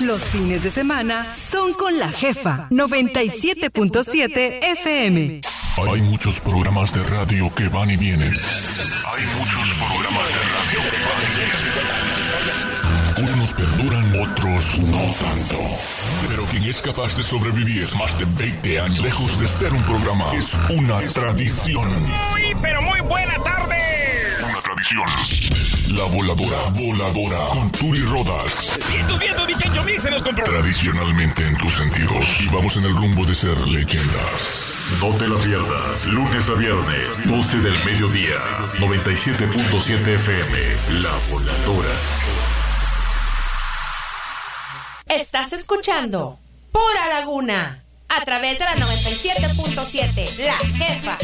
Los fines de semana son con la jefa 97.7 FM. Hay muchos programas de radio que van y vienen. Hay muchos programas de radio que van y vienen. Unos perduran, otros no tanto. Pero quien es capaz de sobrevivir más de 20 años lejos de ser un programa es una tradición. Muy, pero muy buena tarde. Una tradición. La voladora, con Turi Rodas. Viento, mi Chencho Mix se nos controla. Tradicionalmente en tus sentidos. Y vamos en el rumbo de ser leyendas. No te la pierdas, lunes a viernes, 12 del mediodía, 97.7 FM, La Voladora. Estás escuchando Pura Laguna a través de la 97.7, La Jefa.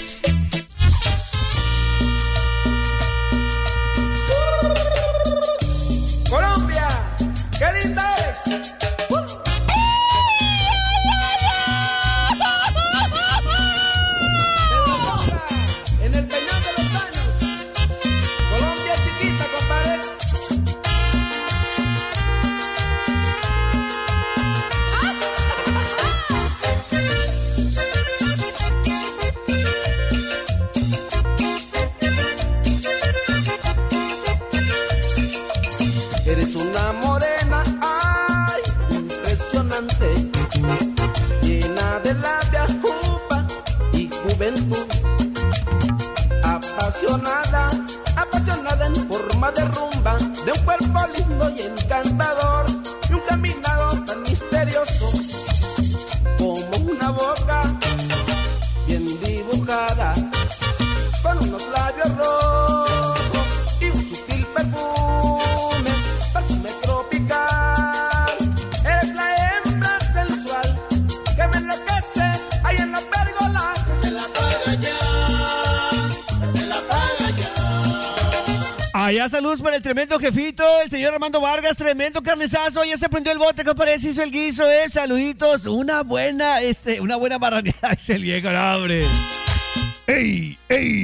Colombia, qué linda es. En el Peñón de los Baños. Colombia chiquita, compadre. Eres una morena, ay, impresionante, llena de labia, jupa y juventud, apasionada en forma de rumba, de un cuerpo lindo y encantador, y un caminado tan misterioso, como una boca bien dibujada, con unos labios rojos y un sutil perfume tropical. Eres la hembra sensual que me enloquece ahí en la pérgola. Que se la paga ya, que se la paga ya. Allá saludos para el tremendo jefito, el señor Armando Vargas, tremendo carnizazo. Ya se prendió el bote, compadre, se hizo el guiso, saluditos, una buena marraneada, dice el viejo, no, hombre. ¡Ey!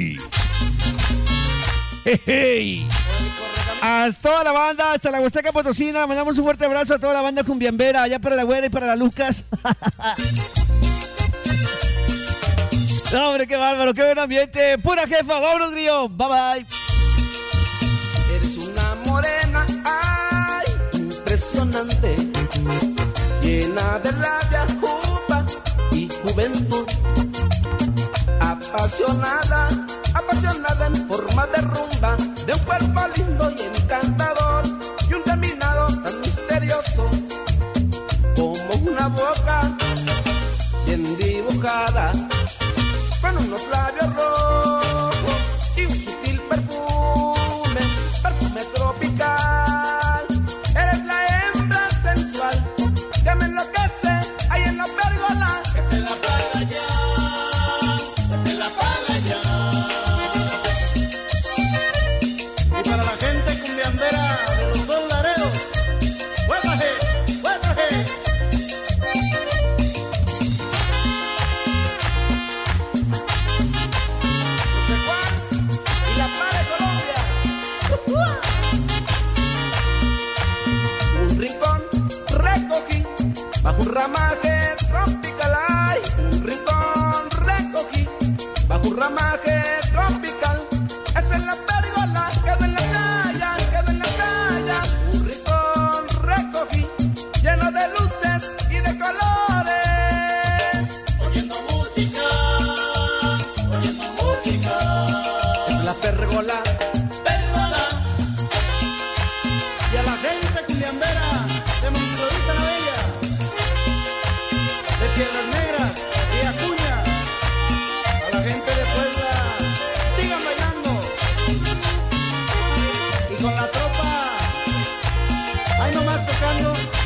¡Hey! Hasta toda la banda, hasta la Huasteca Potosina, mandamos un fuerte abrazo a toda la banda cumbiambera, allá para la Güera y para la Lucas. No, hombre, qué bárbaro, qué buen ambiente. Pura jefa, vámonos, Grillo, bye bye. Eres una morena, ay, impresionante, llena de labia, jupa y juventud, apasionada en forma de rumba, de un cuerpo lindo y encantador, y un caminado tan misterioso, como una boca bien dibujada, con unos labios rojos y un sutil perfume tropical. Eres la hembra sensual que me enloquece ahí en la pérgola. Que se la paga ya, que se la paga ya. Y para la gente cumbiambera de los dos Laredos, ¡huépaje! José Juan y la Paz de Colombia. Un rincón recogí bajo un ramaje tropical. Ay, un rincón recogí bajo un ramaje tropical. Es en la pérgola, quedo en la calle, un rincón recogí lleno de luces y de colores. Oyendo música. Es la pérgola. Y a la gente cumbiambera de Montevideo la Bella, de Piedras Negras y Acuña, a la gente de Puebla, sigan bailando. Y con la tropa, ahí nomás tocando.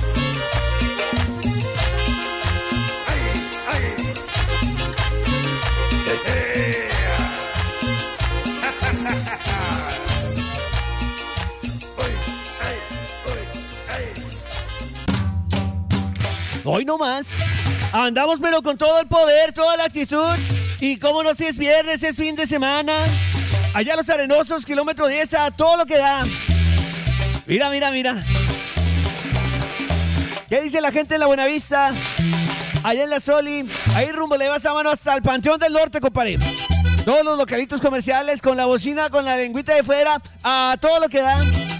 Hoy no más. Andamos pero con todo el poder, toda la actitud. Y cómo no, si es viernes, es fin de semana. Allá Los Arenosos, kilómetro 10, a todo lo que da. Mira. ¿Qué dice la gente de la Buenavista? Allá en la Soli, ahí rumbo le vas a mano hasta el Panteón del Norte, compadre. Todos los localitos comerciales con la bocina, con la lengüita de fuera, a todo lo que dan.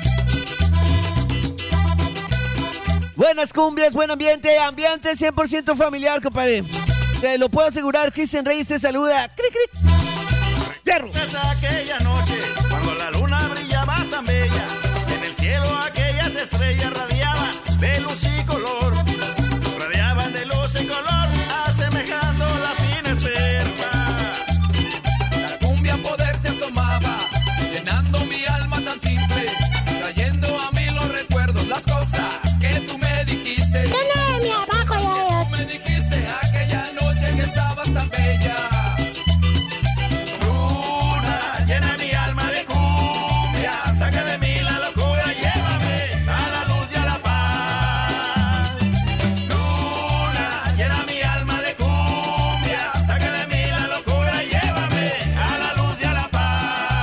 Buenas cumbias, buen ambiente, ambiente 100% familiar, compadre. Te lo puedo asegurar, Cristian Reyes te saluda. ¡Cric, cric! ¡Fierro! Aquella noche, cuando la luna brillaba tan bella, en el cielo aquellas estrellas radiaban de luz y color. Radiaban de luz y color, asemejando la fina esperma. La cumbia poder se asomaba, llenando mi alma tan simple, trayendo a mí los recuerdos, las cosas que tú me dijiste. Tú me dijiste aquella noche que estabas tan bella. Luna, llena mi alma de cumbia, saca de mí la locura, llévame a la luz y a la paz. Luna, llena mi alma de cumbia, saca de mí la locura, llévame a la luz y a la paz.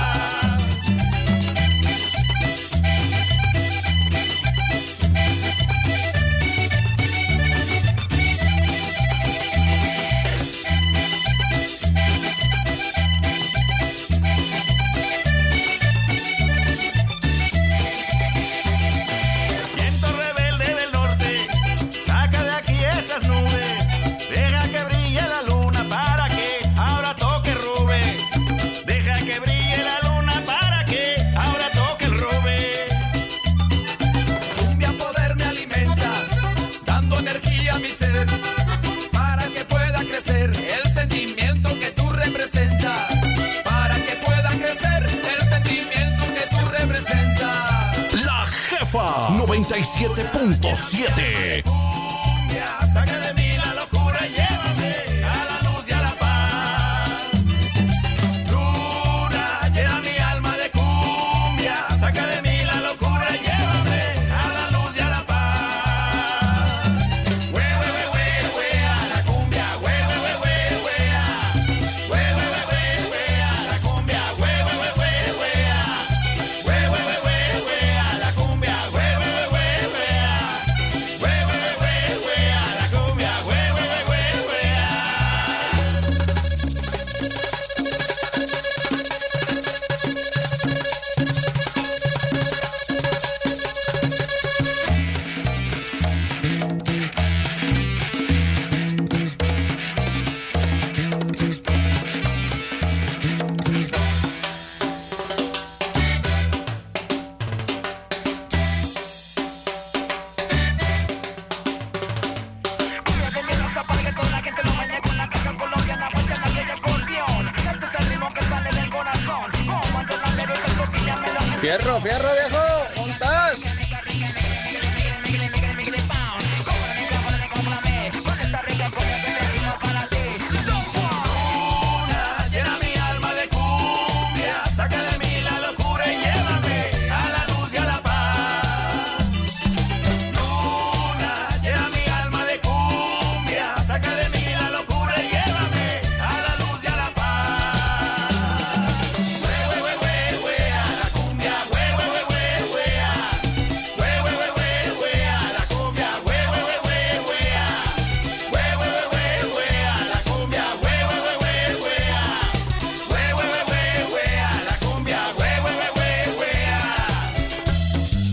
Viento rebelde del norte, saca de aquí esas nubes. Deja que brille la luna para que ahora toque el rube. Deja que brille la luna para que ahora toque el rube. Cumbia poder me alimentas, dando energía a mi ser, para que pueda crecer el sentimiento que tú representas. Para que pueda crecer el sentimiento que tú representas. La Jefa 97.7. Cumbia, saca de mí la locura, llévame a la luz y a la paz. Luna, llena mi alma de cumbia, saca de mí la locura, llévame a la luz y a la paz. Hue, hue, hue, hue, hue, a la cumbia, hue, hue, hue, hue, hue, a. Hue, hue, hue, hue, hue, a la cumbia, hue, hue, hue, hue, hue, a. Hue, hue, hue, hue, hue, a la cumbia, hue, hue, hue, hue, hue, a. Hue, hue, hue, hue, hue, a la cumbia, hue, hue, hue, hue, hue, a. Fierro, fierro, viejo, ¿montás? Luna, llena mi alma de cumbia, saca de mí la locura y llévame a la luz y a la paz. Luna, llena mi alma de cumbia, saca de mí la locura y llévame a la luz y a la paz. Hue, hue, hue, hue, hue, a la cumbia, hue, hue, hue, hue, hue, a. Hue, hue, hue, hue, hue, a la cumbia, hue, hue, hue, hue, hue, a. Hue, hue, hue, hue, hue, a la cumbia, hue, hue, hue, hue, hue, a. Hue, hue, hue, hue, hue, a la cumbia, hue, hue, hue, hue, hue, a.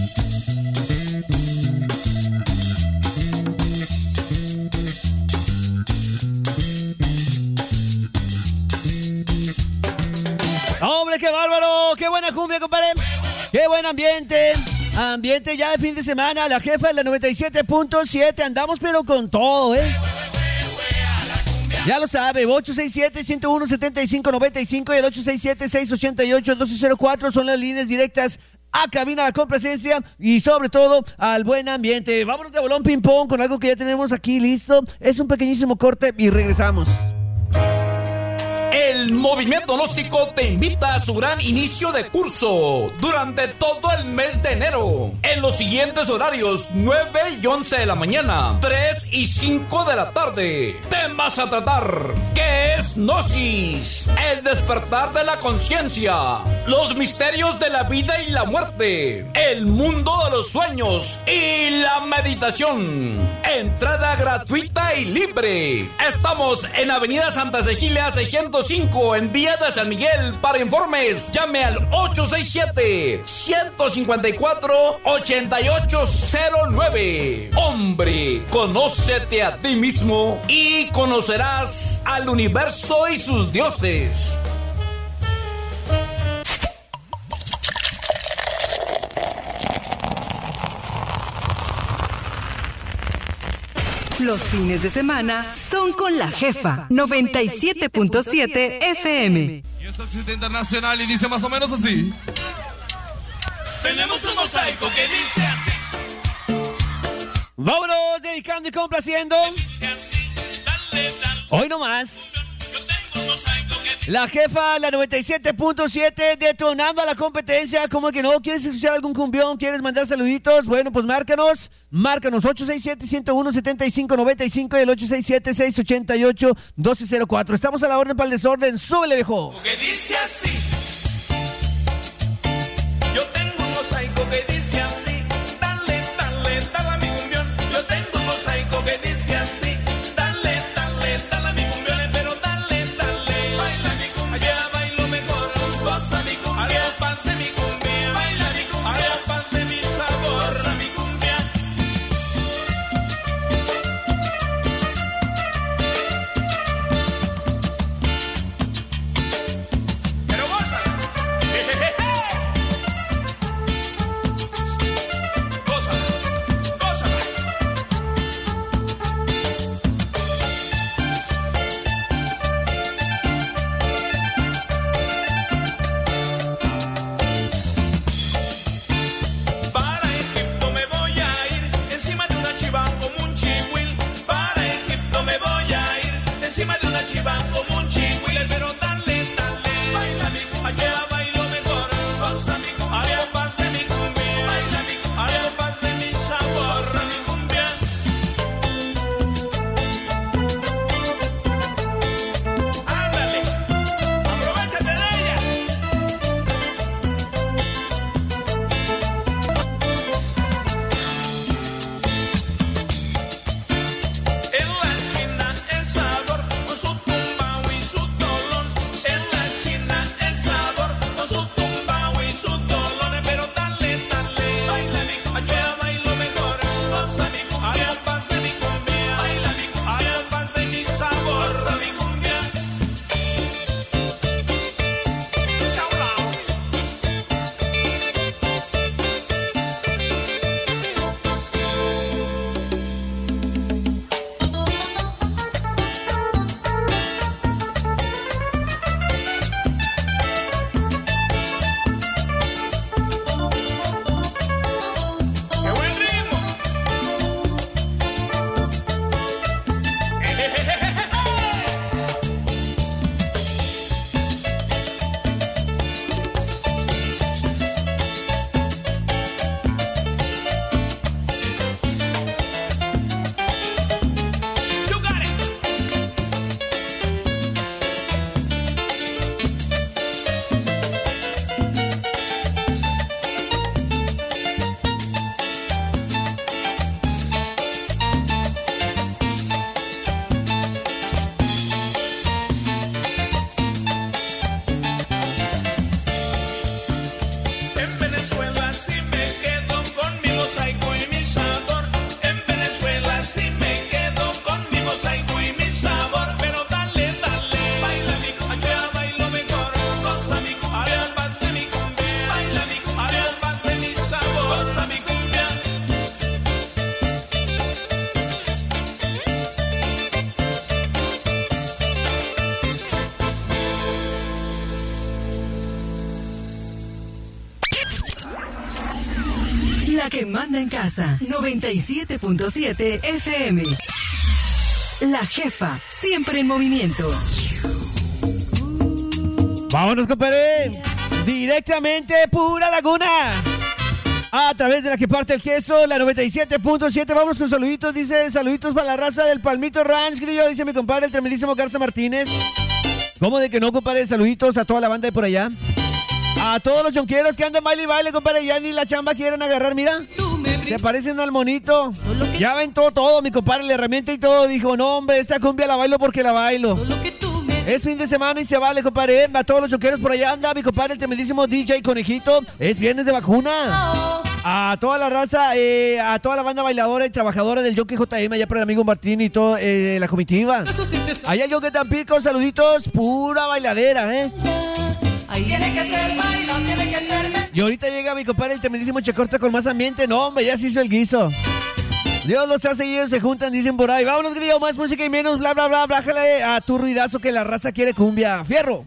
¡Hombre, qué bárbaro! ¡Qué buena cumbia, compadre! ¡Qué buen ambiente! Ambiente ya de fin de semana. La Jefa de la 97.7. Andamos pero con todo, ¿eh? Ya lo sabe, 867-101-7595 y el 867-688-1204 son las líneas directas a cabina de complacencia y sobre todo al buen ambiente. Vámonos de bolón ping pong con algo que ya tenemos aquí listo. Es un pequeñísimo corte y regresamos. El El Movimiento Gnóstico te invita a su gran inicio de curso durante todo el mes de enero. En los siguientes horarios: 9 y 11 de la mañana, 3 y 5 de la tarde. Temas a tratar: ¿qué es Gnosis? El despertar de la conciencia, los misterios de la vida y la muerte, el mundo de los sueños y la meditación. Entrada gratuita y libre. Estamos en Avenida Santa Cecilia 605 en Villa de San Miguel. Para informes, llame al 867-154-8809. Hombre, conócete a ti mismo y conocerás al universo y sus dioses. Los fines de semana son con la jefa 97.7 FM. Y esto existe internacional y dice más o menos así. Tenemos un mosaico que dice así. Vámonos dedicando y complaciendo. Hoy nomás. La jefa, la 97.7, detonando a la competencia. ¿Cómo que no? ¿Quieres escuchar algún cumbión? ¿Quieres mandar saluditos? Bueno, pues márcanos 867-101-7595 y el 867-688-1204. Estamos a la orden para el desorden. ¡Súbele, viejo! Que dice así. Yo tengo un mosaico que dice así. Dale, dale, dale a mi cumbión. Yo tengo un mosaico que dice así. Dale, dale, dale a mi cumbión. Pero dale, dale, baila mi cumbia. Allá bailo mejor, goza mi cumbia. Arepas de mi cumbia, baila mi cumbia. Arepas de mi sabor, goza mi cumbia. Pero goza. La que manda en casa, 97.7 FM. La jefa, siempre en movimiento. Vámonos, compadre. Directamente, Pura Laguna. A través de la que parte el queso, la 97.7. Vamos con saluditos. Dice, saluditos para la raza del Palmito Ranch, grillo. Dice mi compadre, el tremendísimo Garza Martínez. ¿Cómo de que no, compadre? Saluditos a toda la banda de por allá. A todos los chonqueros que andan baile y baile, compadre. Ya ni la chamba quieren agarrar, mira. Se parecen al monito. Ya aventó todo, mi compadre, la herramienta y todo. Dijo, no, hombre, esta cumbia la bailo porque la bailo. Es fin de semana y se vale, compadre. A todos los choqueros por allá anda, mi compadre, el tremendísimo DJ Conejito. Es viernes de vacuna. A toda la raza, a toda la banda bailadora y trabajadora del Jockey JM, allá por el amigo Martín y toda la comitiva. Allá el Jockey Tampico, saluditos, pura bailadera, Tiene que ser bailo, tiene que ser. Y ahorita llega mi compadre, el tremendísimo Checorta con más ambiente. No, hombre, ya se hizo el guiso. Dios los hace y ellos se juntan, dicen por ahí. Vámonos, grillo, más música y menos bla, bla, bla. Bájale a tu ruidazo que la raza quiere cumbia. ¡Fierro!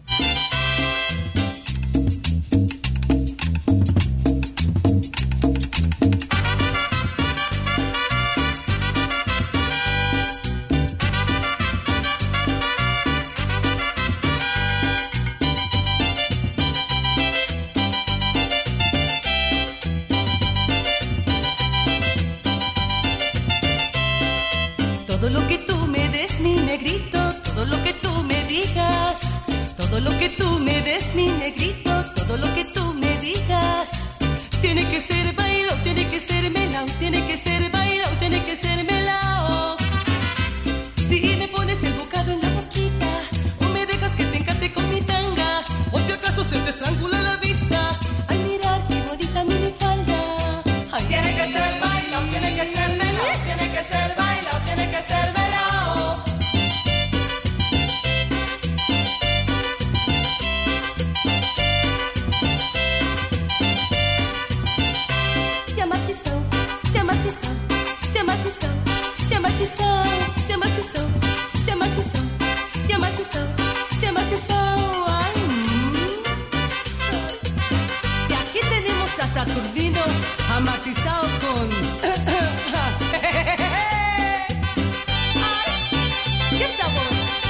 Todo lo que tú me des, mi negrito, todo lo que tú me digas, todo lo que tú me des, mi negrito, todo lo que tú me digas, tiene que ser bailo, tiene que ser melao, tiene que ser bailo, tiene que ser melao. Si me pones el bocado en la boquita, o me dejas que te encante con mi tanga, o si acaso se te estrangula la vista, al mirar qué bonita minifalda. Ay, Tiene que ser bailo, tiene que ser melao, tiene que ser bailo, tiene que ser melao. Llamasisao, llamasisao, llamasisao, llamasisao, llamasisao, llamasisao, llamasisao, llamasisao. Ay, Y aquí tenemos a Saturnino amasizao con... ¡Ay! ¡Qué sabor!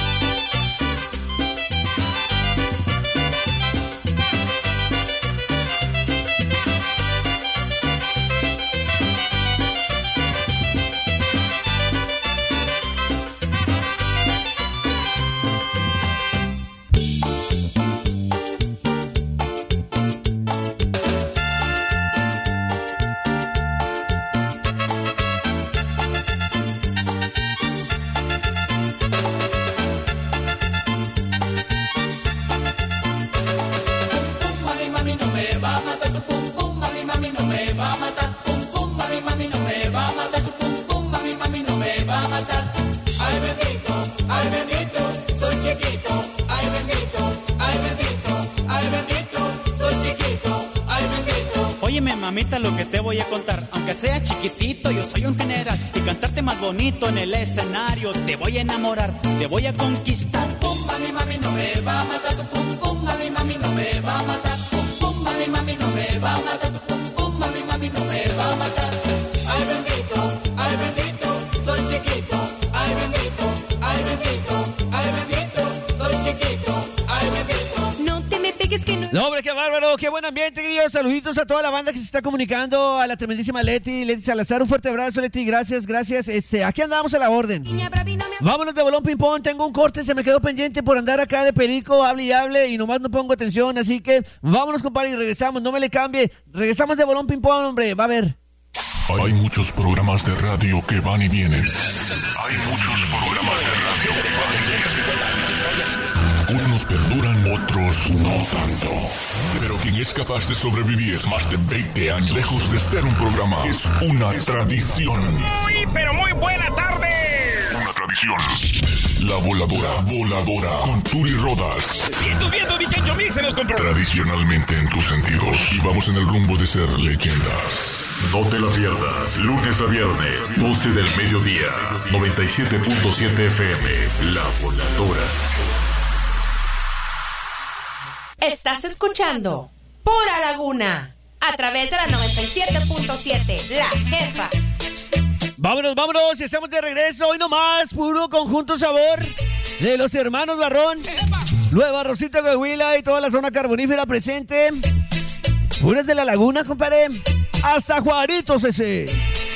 Mami, mami, no me va a matar tu pum pum, mami, mami, no me va a matar. Pum pum, mami, mami, no me va a matar tu pum pum, mami, mami, no me va a matar. Ay, bendito, soy chiquito. Ay, bendito, soy chiquito. Ay, bendito. Óyeme, mamita, lo que te voy a contar. Aunque sea chiquitito, yo soy un general. Y cantarte más bonito en el escenario. Te voy a enamorar, te voy a conquistar. Pum, mami, mami, no me va a matar tu pum pum, mami, mami, no me va a matar. Pum pum, mami, mami, no me va a matar tu pum pum, mami, mami, no me va a matar. Ay, bendito, soy chiquito. Ay, bendito, soy chiquito. Ay, bendito. No te me pegues que no... No, hombre, qué bárbaro, qué buen ambiente, queridos. Saluditos a toda la banda que se está comunicando, a la tremendísima Leti Salazar. Un fuerte abrazo, Leti, gracias. Aquí andamos a la orden. Vámonos de bolón ping-pong. Tengo un corte, se me quedó pendiente por andar acá de perico, hable y nomás no pongo atención. Así que vámonos, compadre, y regresamos. No me le cambie. Regresamos de bolón ping-pong, hombre. Va a ver. Hay muchos programas de radio que van y vienen. Hay muchos programas de radio que van y vienen. Unos perduran, otros no tanto. Pero quien es capaz de sobrevivir más de 20 años lejos de ser un programa es una tradición. Muy, pero muy buena tarde. Una tradición. La voladora, con Turi Rodas. Vientos, mi Chencho Mix en los controles. Tradicionalmente en tus sentidos. Y vamos en el rumbo de ser leyendas. No te la pierdas, lunes a viernes, 12 del mediodía, 97.7 FM, La Voladora. Estás escuchando Pura Laguna a través de la 97.7, La Jefa. Vámonos, estamos de regreso. Hoy nomás, puro conjunto sabor de los hermanos Barrón. Nueva Rosita Coahuila y toda la zona carbonífera presente. Puras de la laguna, compadre. Hasta Juaritos ese.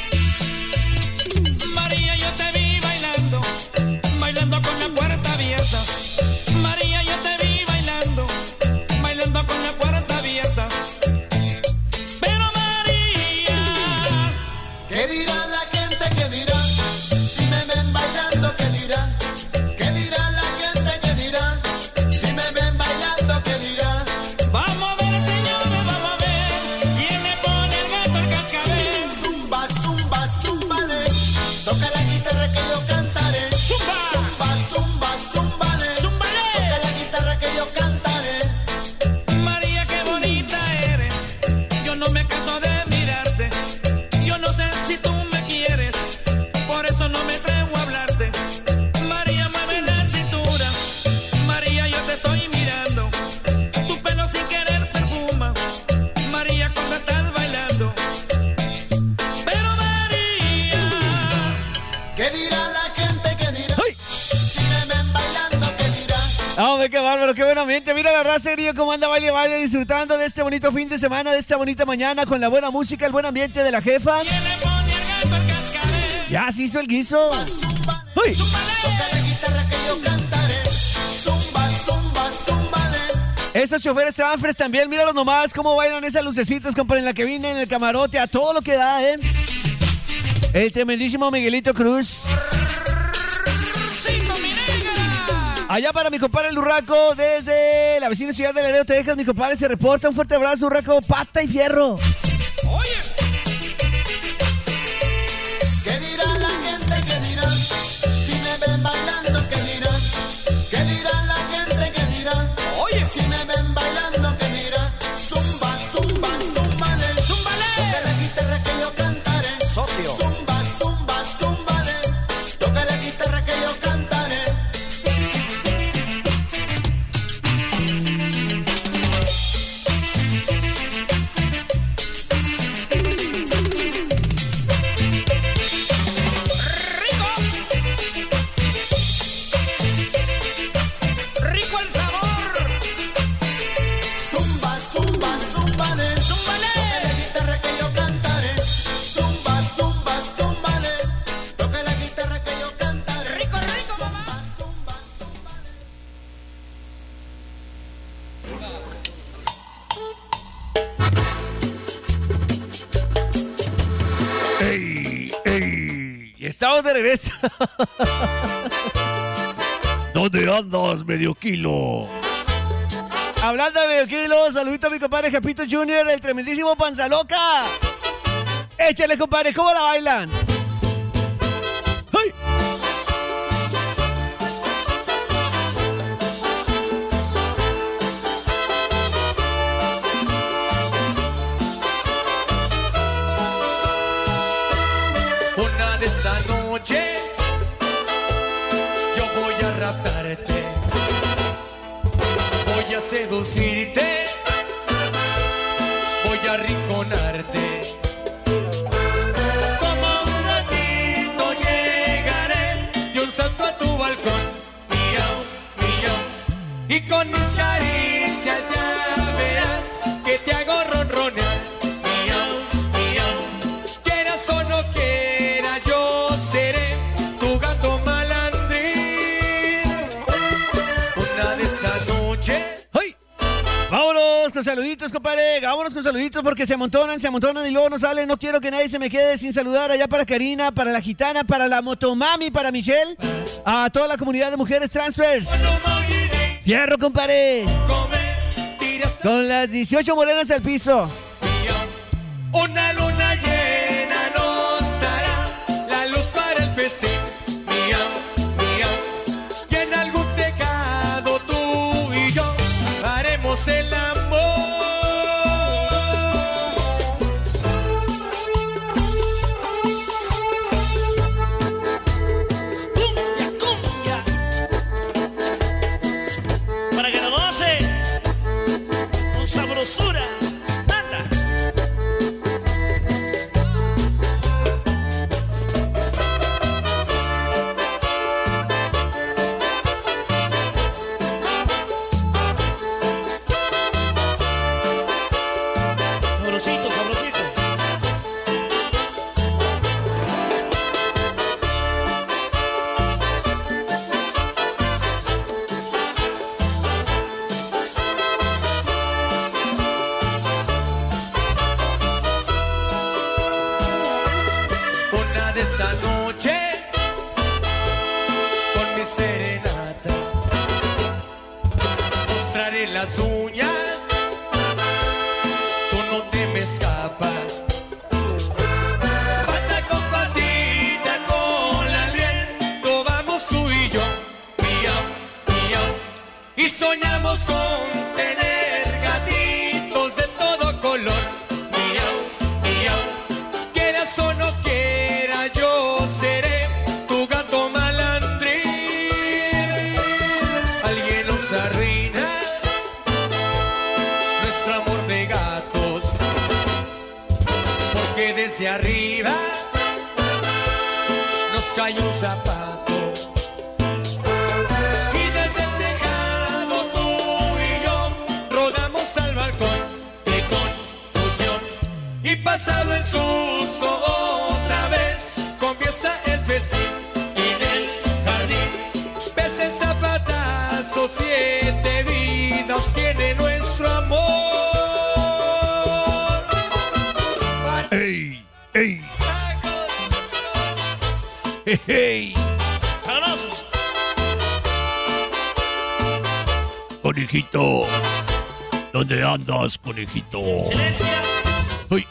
María, yo te vi bailando, bailando con la puerta abierta. María, yo te vi bailando, bailando con la puerta abierta. Pero María, ¿qué dirá la gente? ¿Qué dirá? Si me ven bailando, ¿qué dirá? ¿Qué dirá la gente? ¿Qué dirá? Si me ven bailando, ¿qué dirá? vamos a ver, señores, vamos a ver quién le pone el gato al cascabel. Zumba, zumba, zúmbale. Toca la guitarra que yo cantaré. Zumba, zumba, zumba, zúmbale. Zúmbale. Toca la guitarra que yo cantaré. María, qué bonita eres. Yo no me canso de mirarte. Yo no sé si tú me quieres, por eso no me atrevo a hablarte. María, mueve la cintura. María, yo te estoy mirando. Tu pelo sin querer perfuma. María, cuando estás bailando. Pero María, ¿Qué dirá la gente? ¿Qué dirá? ¡Ay! Si me ven bailando, ¿qué dirá? Hombre, qué bárbaro, qué buen ambiente. Mira la raza, grillo, cómo anda, baile, baile, disfrutando de este bonito fin de semana, de esta bonita mañana, con la buena música, el buen ambiente de la jefa. ¿quién le pone el gato al cascabel? Ya se hizo el guiso. ¡Uy! Toca la guitarra que yo cantaré. Zumba, zumba, zúmbale. Esos choferes transfers también, míralos nomás, cómo bailan esas lucecitas, compadre, en la que viene, en el camarote, a todo lo que da, ¿eh? El tremendísimo Miguelito Cruz. ¡Cinco, mi negra! Allá para mi compadre el Urraco, desde la vecina ciudad de Laredo, Texas, mi compadre se reporta. Un fuerte abrazo, Urraco, pata y fierro. Oye, ¿Qué dirá la gente? ¿Qué dirá? Si me ven bailando, ¿qué dirá? ¿Qué dirá la gente? ¿Qué dirá? oye, Si me ven bailando, ¿qué dirá? Zumba, zumba, zúmbale. zúmbale. Toca la guitarra que yo cantaré. Socio. Zumba, zumba, zúmbale. Toca la guitarra que yo cantaré. Rico el sabor. Zumba, zumba, zúmbale. Zúmbale. Toca la guitarra que yo cantaré. Zumba, zumba, zúmbale. Toca la guitarra que yo cantaré. Rico, rico, mamá. Zumba, zumba. ¡Ey! ¡Ey! Y estamos de regreso. ¿Dónde andas, medio kilo? Hablando de medio kilo, saludito a mi compadre Japito Junior, el tremendísimo Panza Loca. Échale, compadre, ¿cómo la bailan? ¡Ay! Una de estas noches yo voy a raptarte, voy a seducirte, voy a arrinconarte. Como un ratito llegaré de un salto a tu balcón, miau, miau, y con mis caricias ya verás que te hago ronronear, miau, miau. Quieras o no quieras, yo seré tu gato malandrín. Una de estas noches. ¡Ay! Vámonos con saluditos, compadre. Vámonos con saluditos porque se amontonan y luego no salen. No quiero que nadie se me quede sin saludar. Allá para Karina, para la gitana, para la motomami, para Michelle, a toda la comunidad de mujeres transfers. Fierro, compadre. Con las 18 morenas al piso. Una luna llena nos dará la luz para el festín. Miau, miau. Y en algún tecado tú y yo haremos el amor. Cumbia, cumbia. Para que lo goce con sabrosura. Anda. las uñas, tú no te me escapas. Pata con patita con la miel, no vamos tú y yo, miau, miau. Y soñamos con tener gatitos de todo color, miau, miau. Quieras o no quiera, yo seré tu gato malandrín. Alguien nos arruina nuestro amor de gatos, porque desde arriba nos cayó un zapato. Y desde el tejado tú y yo rodamos al balcón de confusión. Y pasado el susto otra vez comienza el festín en el jardín. Ves el zapatazo, 7 vidas tiene nuestro amor. ¡Ey! ¡Ey! ¡Hey! Conejito, ¿dónde andas, conejito? ¡Uy!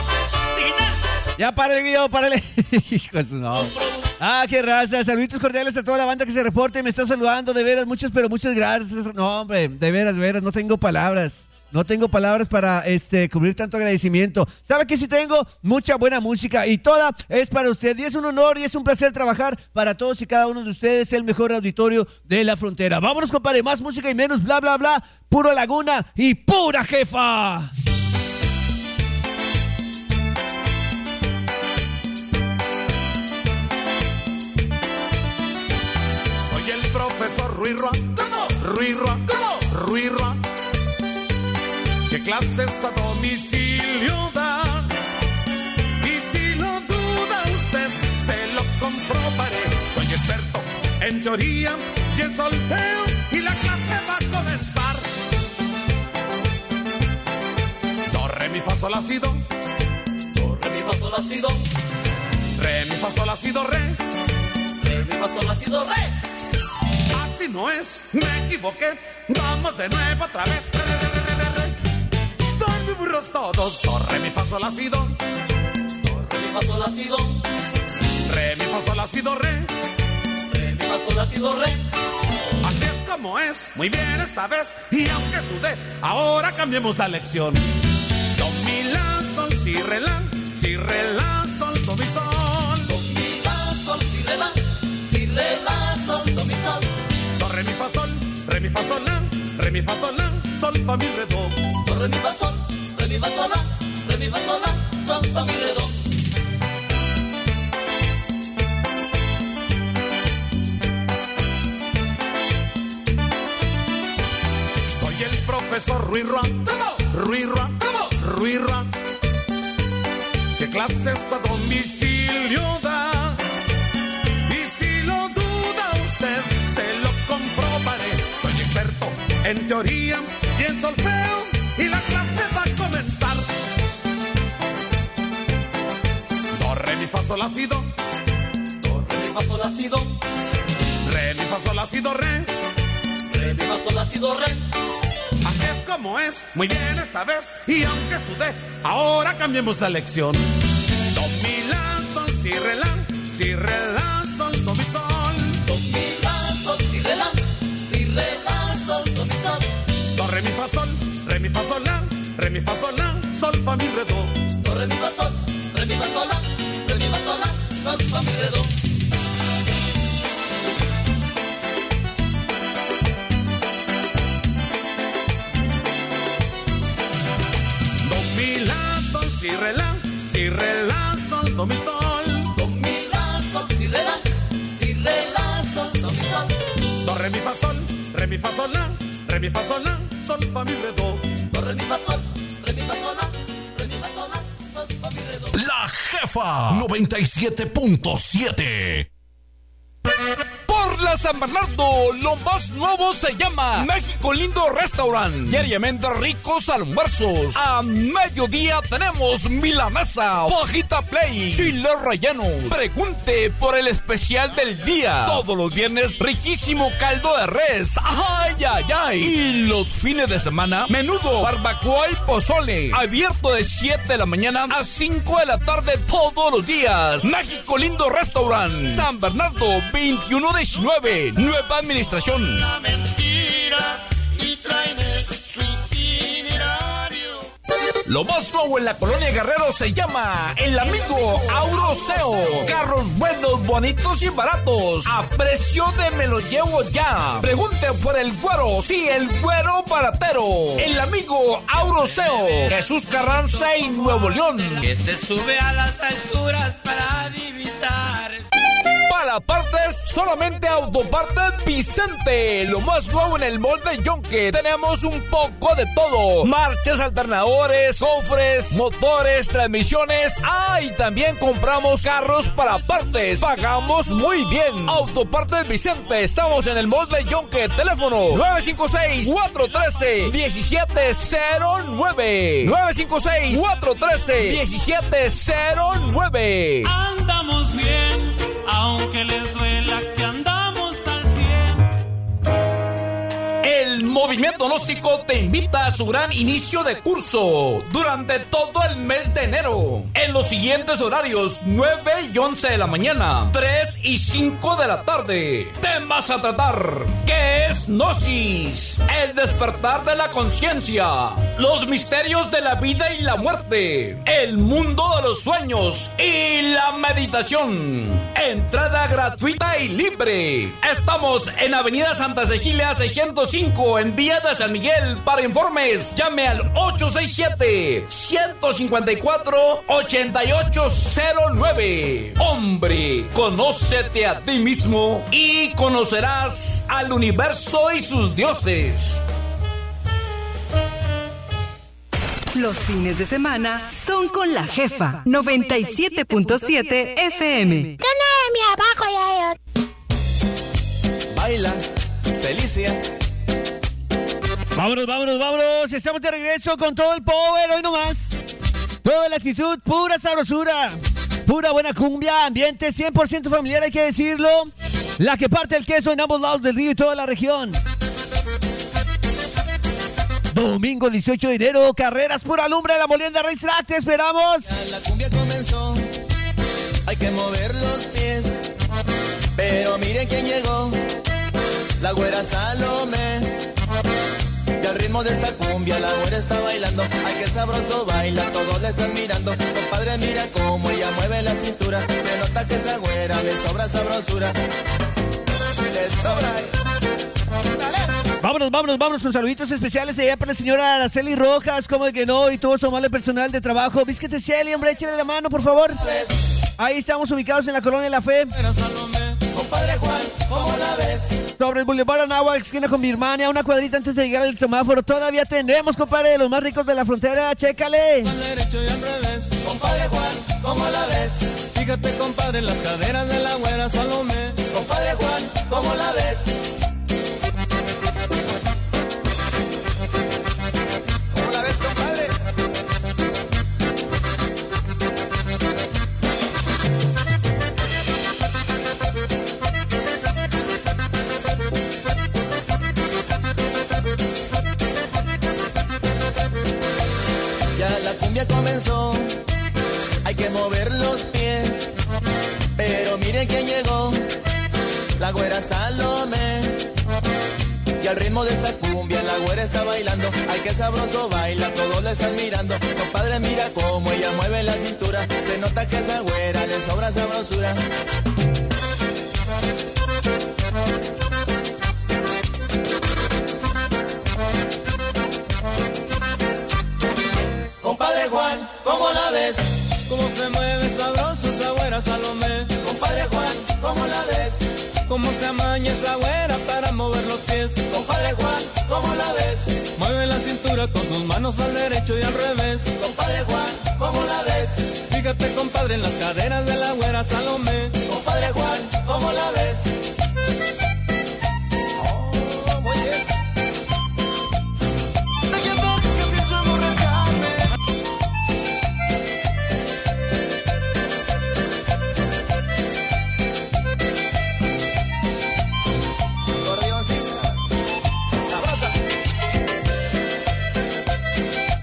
Ya para el video, párale. Hijos, no. Ah, qué raza. Saluditos cordiales a toda la banda que se reporte. Me está saludando, de veras, muchas, pero muchas gracias. No, hombre, de veras, no tengo palabras. No tengo palabras para cubrir tanto agradecimiento. ¿Sabe que sí tengo? Mucha buena música y toda es para usted. Y es un honor y es un placer trabajar para todos y cada uno de ustedes, el mejor auditorio de la frontera. Vámonos, compadre, más música y menos bla, bla, bla. Puro Laguna y pura jefa. Soy el profesor Ruirroa. ¿Cómo? Ruirroa. ¿Cómo? Ruirroa. ¿Qué clases a domicilio da? Y si lo duda usted, se lo comprobaré. Soy experto en teoría y en solfeo, y la clase va a comenzar. Do, re, mi, fa, sol, la, si, do. Do, re, mi, fa, sol, la, si, do. Re, mi, fa, sol, la, si, do, re. Re, mi, fa, sol, la, si, do, re. Así no es, me equivoqué. Vamos de nuevo otra vez. Re, re, re, re, re, re. Son muy burros todos. Do, re, mi, fa, sol, la, si, do. Do, re, mi, fa, sol, la, si, do. Re, mi, fa, sol, la, si, do, re. Re, mi, fa, sol, la, si, do, re. Así es como es, muy bien esta vez. Y aunque sudé, ahora cambiemos la lección. Do, mi, la, sol, si, re, la. Si, re, la, sol, do, mi, sol. Do, mi, la, sol, si, re, la. Si, re, la, sol, do, mi, sol. Do, re, mi, fa, sol. Re, mi, fa, sol, la. Re, mi, fa, sol, la. Sol, fa, mi, re, do. Do, re, mi, fa, sol. Re, mi, fa, sol, la. Re, mi, fa, sol, la. Sol, fa, mi, re, do. Soy el profesor Ruirroa. ¿Cómo? Ruirroa. ¿Cómo? Ruirroa. ¿Qué clases a domicilio da? Y si lo duda usted, se lo comprobaré. Soy experto en teoría y en solfeo, y la clase va a comenzar. Do, re, mi, fa, sol, la, si, do. Do, re, mi, fa, sol, la, si, do. Re, mi, fa, sol, la, si, do, re. Re, mi, fa, sol, la, si, do, re. Así es como es, muy bien esta vez. Y aunque sudé, ahora cambiemos la lección. Do, mi, la, sol, si, re, la. Si, re, la, sol, do, mi, sol. Do, mi, la, sol, si, re, la. Si, re, la, sol, do, mi, sol. Do, re, mi, fa, sol. Re, mi, fa, sol, la. Re, mi, fa, sol, la. Sol, fa, mi, re, do. Do, re, mi, fa, sol. Re, mi, fa, sol, la. Re, mi, fa, sol, la. Sol, fa, mi, re, do. Si, re, la, si, re, la, sol, do, mi, sol. Do, mi, la, sol, si, re, la. Si, re, la, sol, do, mi, sol. Do, re, mi, fa, sol. Re, mi, fa, sol, la. Re, mi, fa, sol, la. Sol, fa, mi, re, do. Do, re, mi, fa, sol. Re, mi, fa, sol, la. Re, mi, fa, sol, la. Sol, fa, mi, re, do. La Jefa 97.7. Por Isla San Bernardo, lo más nuevo se llama México Lindo Restaurant. Diariamente ricos almuerzos. A mediodía tenemos milanesa, fajita play, chile relleno. Pregunte por el especial del día. Todos los viernes, riquísimo caldo de res. ¡Ay, ay, ay! Y los fines de semana, menudo, barbacoa y pozole. Abierto de 7 de la mañana a 5 de la tarde todos los días. México Lindo Restaurant, San Bernardo, 2119, Nueva Administración. Una mentira y traen su itinerario. Lo más nuevo en la colonia Guerrero se llama El Amigo Auroseo. Carros buenos, bonitos y baratos. A precio de me lo llevo ya. Pregunte por el güero. Sí, el güero baratero. El Amigo Auroseo. Jesús Carranza y Nuevo León. Que se sube a las alturas para divisar. Para partes, solamente Autopartes Vicente. Lo más nuevo en el mall de Yonke. Tenemos un poco de todo. Marchas, alternadores, cofres, motores, transmisiones. Ah, y también compramos carros para partes. Pagamos muy bien. Autopartes Vicente. Estamos en el mall de Yonke. Teléfono 956-413-1709. 956-413-1709. Andamos bien, aunque les duela que andamos al 100. El Movimiento Gnóstico te invita a su gran inicio de curso durante todo el mes de enero. En los siguientes horarios: 9 y 11 de la mañana, 3 y 5 de la tarde. Temas a tratar: ¿qué es Gnosis? El despertar de la conciencia, los misterios de la vida y la muerte, el mundo de los sueños y la meditación. Entrada gratuita y libre. Estamos en Avenida Santa Cecilia 605 en Villa de San Miguel. Para informes, llame al 867-154-8809. Hombre, conócete a ti mismo y conocerás al universo y sus dioses. Los fines de semana son con la jefa 97.7 FM. Yo no era mi abajo ya. Baila, Felicia. Vámonos, vámonos, vámonos. Estamos de regreso con todo el power hoy nomás. Toda la actitud, pura sabrosura. Pura buena cumbia, ambiente 100% familiar, hay que decirlo. La que parte el queso en ambos lados del río y toda la región. Domingo 18 de enero, carreras pura lumbre de la Molienda Racetrack, te esperamos. La cumbia comenzó, hay que mover los pies. Pero miren quién llegó, la güera Salomé. Y al ritmo de esta cumbia la güera está bailando. Ay, qué sabroso baila, todos le están mirando. Compadre, mira cómo ella mueve la cintura. Se nota que esa güera le sobra sabrosura. Le sobra. Dale. Vámonos, vámonos, vámonos con saluditos especiales allá para la señora Araceli Rojas, como de que no, y todo su amable personal de trabajo. Vísquete, Shelly, hombre, échale la mano, por favor. Ahí estamos ubicados en la Colonia La Fe. Compadre Juan, ¿cómo la ves? Sobre el Boulevard Anáhuac, esquina con Birmania, una cuadrita antes de llegar al semáforo. Todavía tendremos, compadre, de los más ricos de la frontera, chécale. Al derecho y al revés. Compadre Juan, ¿cómo la ves? Fíjate, compadre, en las caderas de la güera Salomé. Compadre Juan, ¿cómo la ves? ¿Cómo la ves, compadre? Ya la cumbia comenzó, hay que mover los pies. Pero miren quién llegó, la güera Salomé. Y al ritmo de esta cumbia la güera está bailando. Ay, qué sabroso baila, todos la están mirando. Compadre, mira cómo ella mueve la cintura. Se nota que a esa güera le sobra sabrosura. Compadre Juan, ¿cómo la ves? Cómo se mueve sabroso esa güera Salomé. Compadre Juan, ¿cómo la ves? Cómo se amaña esa güera para mover los pies. Compadre Juan, ¿cómo la ves? Mueve la cintura con sus manos al derecho y al revés. Compadre Juan, ¿cómo la ves? Fíjate, compadre, en las caderas de la güera Salomé. Compadre Juan, ¿cómo la ves?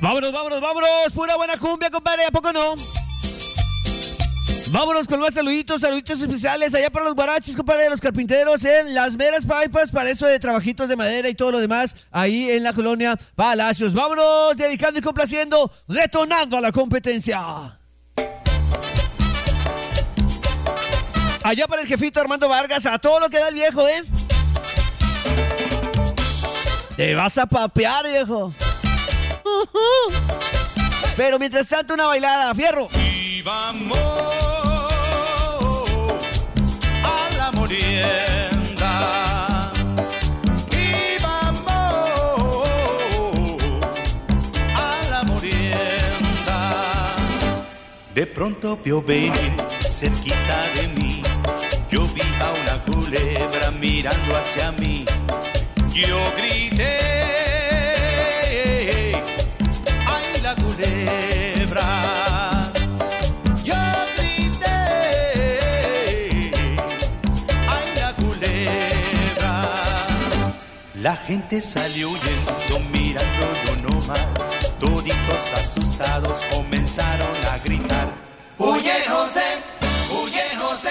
Vámonos, pura buena cumbia, compadre, ¿a poco no? Vámonos con más saluditos especiales allá para los guaraches, compadre, los carpinteros, las meras pipas para eso de trabajitos de madera y todo lo demás, ahí en la colonia Palacios. Vámonos, dedicando y complaciendo, detonando a la competencia. Allá para el jefito Armando Vargas, a todo lo que da el viejo, Te vas a papear, viejo. Pero mientras tanto, una bailada, fierro. Y vamos a la morienda. Y vamos a la morienda. De pronto vio venir cerquita de mí. Yo vi a una culebra mirando hacia mí. Yo grité, ¡ay, la culebra! Yo grité, ¡ay, la culebra! La gente salió huyendo, mirando yo nomás. Toditos asustados comenzaron a gritar. ¡Huye, José! ¡Huye, José!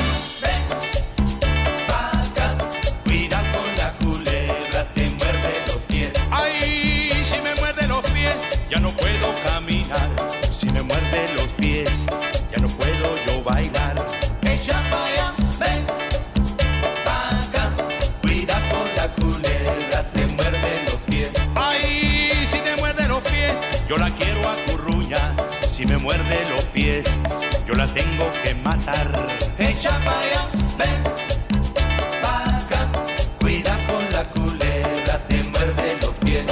Ya no puedo caminar, si me muerde los pies, ya no puedo yo bailar. Echa pa' allá, ven, pa' acá, cuida con la culebra, te muerde los pies. Ay, si me muerde los pies, yo la quiero acurruñar. Si me muerde los pies, yo la tengo que matar. Echa pa' allá, ven, pa' acá, cuida con la culebra, te muerde los pies.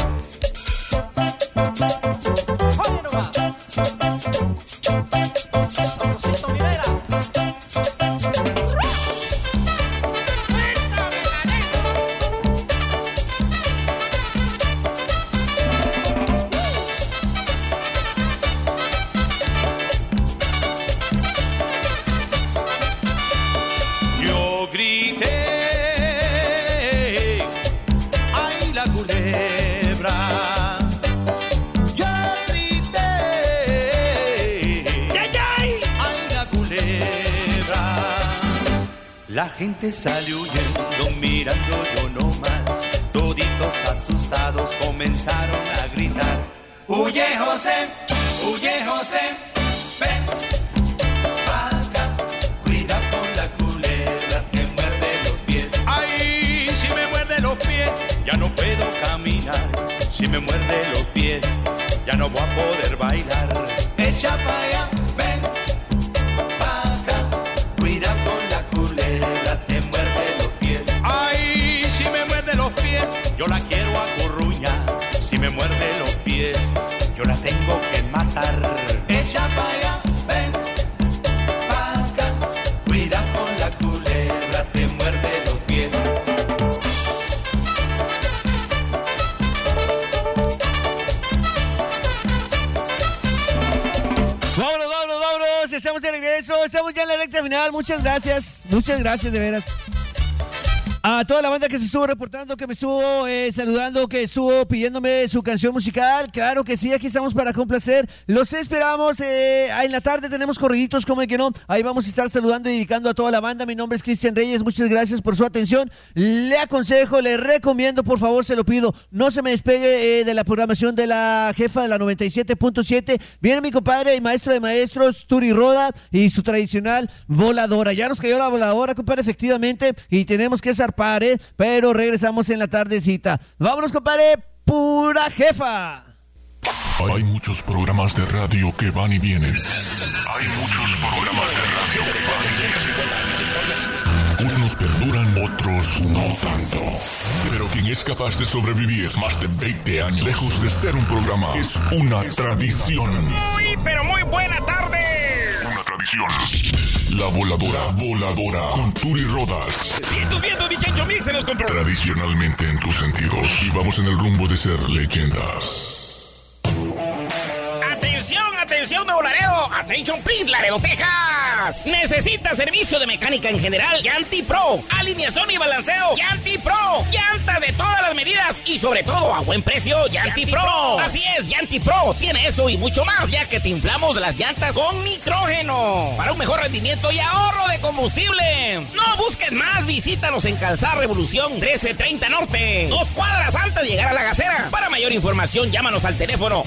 Yo grité, ¡ay, la culebra! Yo grité, ¡ay, la culebra! La gente salió huyendo, mirando yo nomás. Toditos asustados comenzaron a gritar. ¡Huye, José! ¡Huye, José! ¡Ven! Pa' acá, cuida con la culebra, te muerde los pies. ¡Ay, si me muerde los pies! Ya no puedo caminar. Si me muerde los pies, ya no voy a poder bailar. Echa pa' allá, ven, pa' acá, cuida con la culebra, te muerde los pies. Ay, si me muerde los pies, yo la quiero acurruñar. Si me muerde los pies, yo la tengo que matar. Echa pa' allá, ven, pa' acá, cuida con la culebra, te muerde los pies. Vámonos, estamos de regreso, estamos ya en la recta final, muchas gracias de veras. A toda la banda que se estuvo reportando, que me estuvo saludando, que estuvo pidiéndome su canción musical. Claro que sí, aquí estamos para complacer. Los esperamos. En la tarde tenemos corriditos, como que no. Ahí vamos a estar saludando y dedicando a toda la banda. Mi nombre es Cristian Reyes. Muchas gracias por su atención. Le aconsejo, le recomiendo, por favor, se lo pido. No se me despegue de la programación de la jefa de la 97.7. Viene mi compadre y maestro de maestros, Turi Roda, y su tradicional voladora. Ya nos cayó la voladora, compadre, efectivamente. Y tenemos que pero regresamos en la tardecita. Vámonos, compadre, pura jefa. Hay muchos programas de radio que van y vienen. Hay muchos programas de radio que van y vienen. Unos perduran, otros no tanto. Pero quien es capaz de sobrevivir más de 20 años lejos de ser un programa es una tradición. Muy, pero muy buena tarde. Una tradición. La voladora, con Turi Rodas. Vientos, Vichencho Mix en los controles. Tradicionalmente en tus sentidos. Y vamos en el rumbo de ser leyendas. Atención, Nuevo Laredo. Attention, please, Laredo, Texas. Tejas. ¿Necesita servicio de mecánica en general? Yanti Pro. Alineación y balanceo. Yanti Pro. Llantas de todas las medidas y sobre todo a buen precio. Yanti Pro. Así es, Yanti Pro tiene eso y mucho más, ya que te inflamos las llantas con nitrógeno para un mejor rendimiento y ahorro de combustible. No busques más, visítanos en Calzada Revolución 1330 Norte, 2 cuadras antes de llegar a La Gacera. Para mayor información, llámanos al teléfono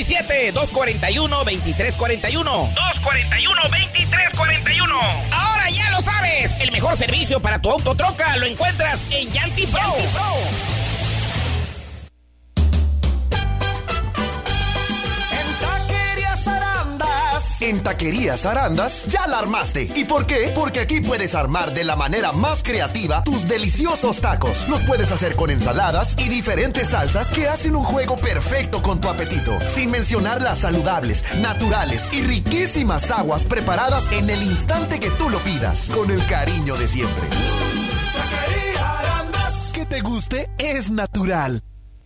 867-241-2341. 241-2341. Ahora ya lo sabes, el mejor servicio para tu auto troca lo encuentras en Yanti Pro. En Taquerías Arandas ya la armaste. ¿Y por qué? Porque aquí puedes armar de la manera más creativa tus deliciosos tacos. Los puedes hacer con ensaladas y diferentes salsas que hacen un juego perfecto con tu apetito. Sin mencionar las saludables, naturales y riquísimas aguas preparadas en el instante que tú lo pidas. Con el cariño de siempre. Taquerías Arandas. Que te guste es natural.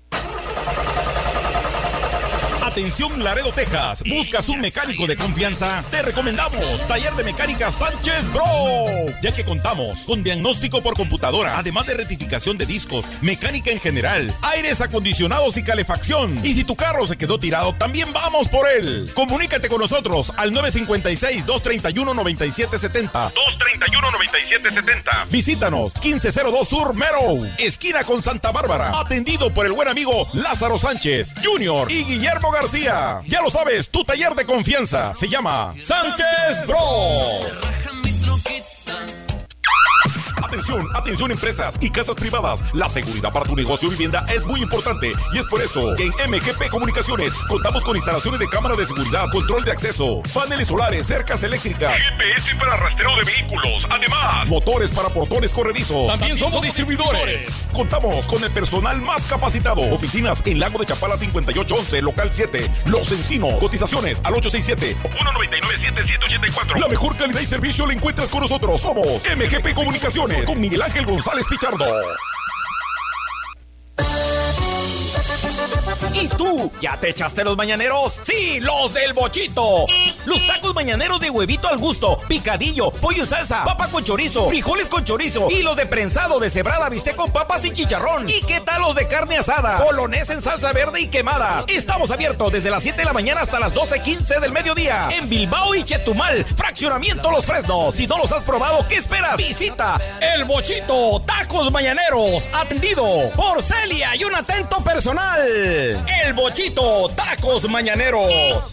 Atención Laredo, Texas. ¿Buscas un mecánico de confianza? Te recomendamos Taller de Mecánica Sánchez Bro, ya que contamos con diagnóstico por computadora, además de rectificación de discos, mecánica en general, aires acondicionados y calefacción. Y si tu carro se quedó tirado, también vamos por él. Comunícate con nosotros al 956-231-9770. 231-9770. Visítanos 1502 Sur Merrow, esquina con Santa Bárbara. Atendido por el buen amigo Lázaro Sánchez Jr. y Guillermo García. Ya lo sabes, tu taller de confianza se llama Sánchez Bro. Atención empresas y casas privadas. La seguridad para tu negocio o vivienda es muy importante y es por eso que en MGP Comunicaciones contamos con instalaciones de cámaras de seguridad, control de acceso, paneles solares, cercas eléctricas, GPS para rastreo de vehículos, además motores para portones corredizos. También somos distribuidores. Contamos con el personal más capacitado. Oficinas en Lago de Chapala 5811, local 7, Los Encinos. Cotizaciones al 867-199-7784. La mejor calidad y servicio la encuentras con nosotros. Somos MGP Comunicaciones con Miguel Ángel González Pichardo. ¿Y tú? ¿Ya te echaste los mañaneros? ¡Sí, los del Bochito! Los tacos mañaneros de huevito al gusto, picadillo, pollo en salsa, papa con chorizo, frijoles con chorizo y los de prensado, deshebrada, bistec con papas y chicharrón. ¿Y qué tal los de carne asada? Polonesa en salsa verde y quemada. Estamos abiertos desde las 7 de la mañana hasta las 12:15 del mediodía. En Bilbao y Chetumal, Fraccionamiento Los Fresnos. Si no los has probado, ¿qué esperas? Visita El Bochito, tacos mañaneros, atendido por Celia y un atento personal. El Bochito, tacos mañaneros.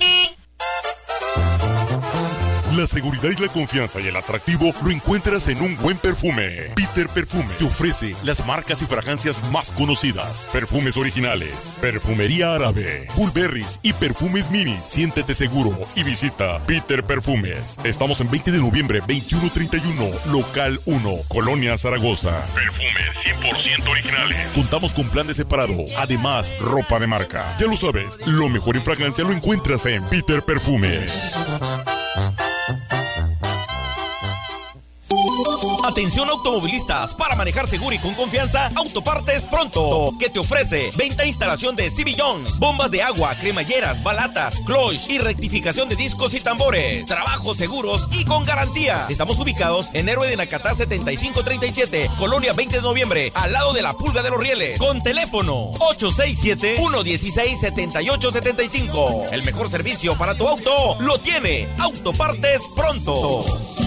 La seguridad y la confianza y el atractivo lo encuentras en un buen perfume. Peter Perfume te ofrece las marcas y fragancias más conocidas. Perfumes originales, perfumería árabe, Bulberries y perfumes mini. Siéntete seguro y visita Peter Perfumes. Estamos en 20 de noviembre, 2131, local 1, Colonia Zaragoza. Perfumes 100% originales. Contamos con plan de separado. Además, ropa de marca. Ya lo sabes, lo mejor en fragancia lo encuentras en Peter Perfumes. Atención automovilistas, para manejar seguro y con confianza, Autopartes Pronto, que te ofrece venta e instalación de CB Jones, bombas de agua, cremalleras, balatas, clutch y rectificación de discos y tambores. Trabajos seguros y con garantía. Estamos ubicados en Héroe de Nacatá 7537, Colonia 20 de noviembre, al lado de la Pulga de los Rieles, con teléfono 867-116-7875. El mejor servicio para tu auto lo tiene Autopartes Pronto.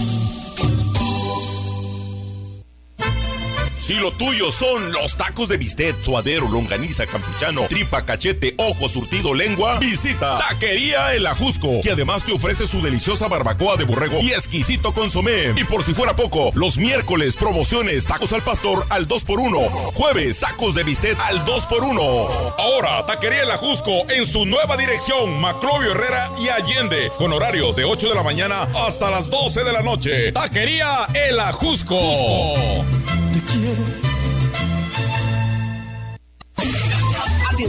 Si lo tuyo son los tacos de bistec, suadero, longaniza, campechano, tripa, cachete, ojo, surtido, lengua, visita Taquería El Ajusco, que además te ofrece su deliciosa barbacoa de borrego y exquisito consomé. Y por si fuera poco, los miércoles promociones tacos al pastor al 2x1, jueves tacos de bistec al 2x1. Ahora Taquería El Ajusco en su nueva dirección, Maclovio Herrera y Allende, con horarios de 8 de la mañana hasta las 12 de la noche. Taquería El Ajusco.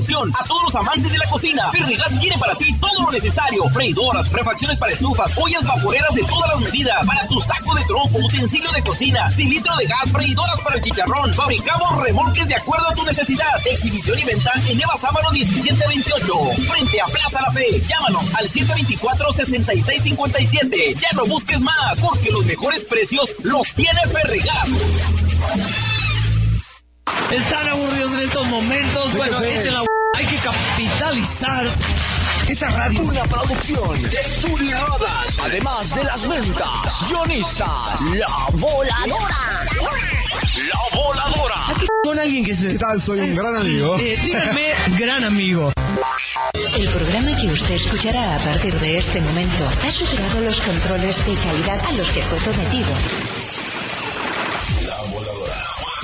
solución a todos los amantes de la cocina. Ferregas tiene para ti todo lo necesario: freidoras, refacciones para estufas, ollas vaporeras de todas las medidas, para tus tacos de trompo, utensilio de cocina, cilindro de gas, freidoras para el chicharrón. Fabricamos remolques de acuerdo a tu necesidad. Exhibición y venta en Eva Sábalo 1728, frente a Plaza La Fe. Llámanos al 724-6657. Ya no busques más, porque los mejores precios los tiene Ferregas. Están aburridos en estos momentos. Sí, bueno, sí. echen la hay que capitalizar esa radio. Una producción de Turi Rodas. Además de las ventas, guionistas, La Voladora. La Voladora. Con alguien que se... ¿Qué tal? Soy un gran amigo. Díganme, gran amigo. El programa que usted escuchará a partir de este momento ha superado los controles de calidad a los que fue sometido. La Voladora.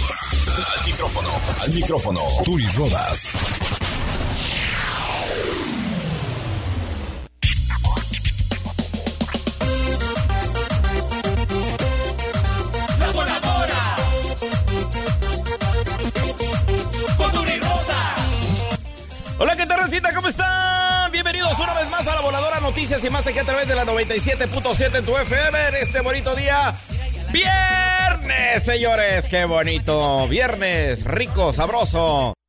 Al micrófono, Turi Rodas. La Voladora. Con Turi Rodas. Hola, ¿qué tal, Racita? ¿Cómo están? Bienvenidos una vez más a La Voladora, noticias y más aquí a través de la 97.7 en tu FM en este bonito día. Viernes, señores, qué bonito. Viernes, rico, sabroso.